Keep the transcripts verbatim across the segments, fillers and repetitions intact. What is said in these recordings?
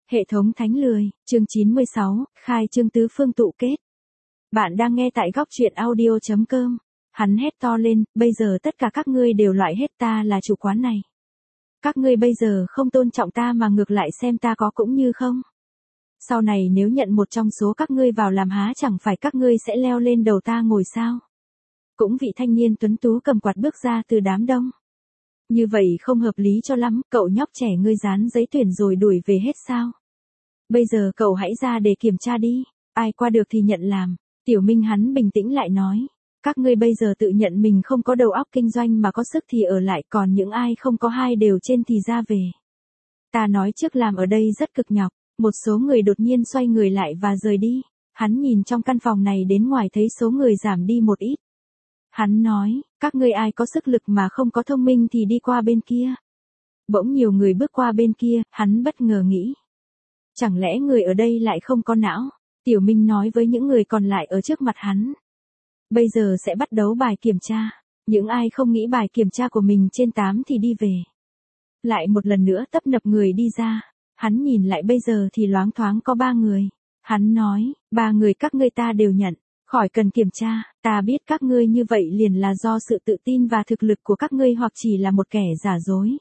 Hệ thống thánh lười, chương chín mươi sáu, khai trương tứ phương tụ kết. Bạn đang nghe tại góc truyện audio chấm com. Hắn hét to lên, bây giờ tất cả các ngươi đều loại hết ta là chủ quán này. Các ngươi bây giờ không tôn trọng ta mà ngược lại xem ta có cũng như không. Sau này nếu nhận một trong số các ngươi vào làm há chẳng phải các ngươi sẽ leo lên đầu ta ngồi sao. Cũng vị thanh niên tuấn tú cầm quạt bước ra từ đám đông. Như vậy không hợp lý cho lắm, cậu nhóc trẻ ngươi dán giấy tuyển rồi đuổi về hết sao? Bây giờ cậu hãy ra để kiểm tra đi, ai qua được thì nhận làm. Tiểu Minh hắn bình tĩnh lại nói, các ngươi bây giờ tự nhận mình không có đầu óc kinh doanh mà có sức thì ở lại, còn những ai không có hai đều trên thì ra về. Ta nói trước làm ở đây rất cực nhọc, một số người đột nhiên xoay người lại và rời đi. Hắn nhìn trong căn phòng này đến ngoài thấy số người giảm đi một ít. Hắn nói, các ngươi ai có sức lực mà không có thông minh thì đi qua bên kia. Bỗng nhiều người bước qua bên kia, hắn bất ngờ nghĩ. Chẳng lẽ người ở đây lại không có não? Tiểu Minh nói với những người còn lại ở trước mặt hắn. Bây giờ sẽ bắt đầu bài kiểm tra. Những ai không nghĩ bài kiểm tra của mình trên tám thì đi về. Lại một lần nữa tấp nập người đi ra. Hắn nhìn lại bây giờ thì loáng thoáng có ba người. Hắn nói, ba người các ngươi ta đều nhận. Khỏi cần kiểm tra, ta biết các ngươi như vậy liền là do sự tự tin và thực lực của các ngươi hoặc chỉ là một kẻ giả dối.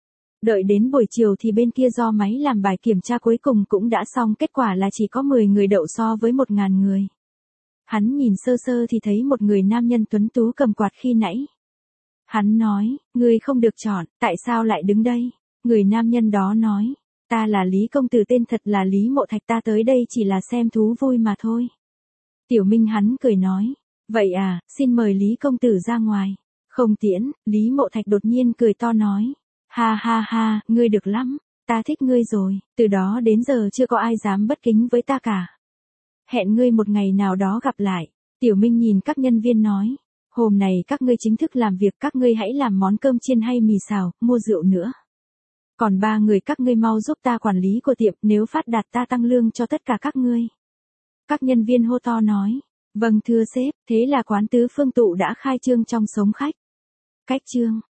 Đợi đến buổi chiều thì bên kia do máy làm bài kiểm tra cuối cùng cũng đã xong, kết quả là chỉ có mười người đậu so với một ngàn người. Hắn nhìn sơ sơ thì thấy một người nam nhân tuấn tú cầm quạt khi nãy. Hắn nói, ngươi không được chọn, tại sao lại đứng đây? Người nam nhân đó nói, ta là Lý công tử, tên thật là Lý Mộ Thạch, ta tới đây chỉ là xem thú vui mà thôi. Tiểu Minh hắn cười nói, vậy à, xin mời Lý công tử ra ngoài. Không tiễn, Lý Mộ Thạch đột nhiên cười to nói, ha ha ha, ngươi được lắm, ta thích ngươi rồi, từ đó đến giờ chưa có ai dám bất kính với ta cả. Hẹn ngươi một ngày nào đó gặp lại. Tiểu Minh nhìn các nhân viên nói, hôm nay các ngươi chính thức làm việc, các ngươi hãy làm món cơm chiên hay mì xào, mua rượu nữa. Còn ba người các ngươi mau giúp ta quản lý của tiệm, nếu phát đạt ta tăng lương cho tất cả các ngươi. Các nhân viên hô to nói, vâng thưa sếp, thế là quán tứ phương tụ đã khai trương trong sống khách. Cách trương.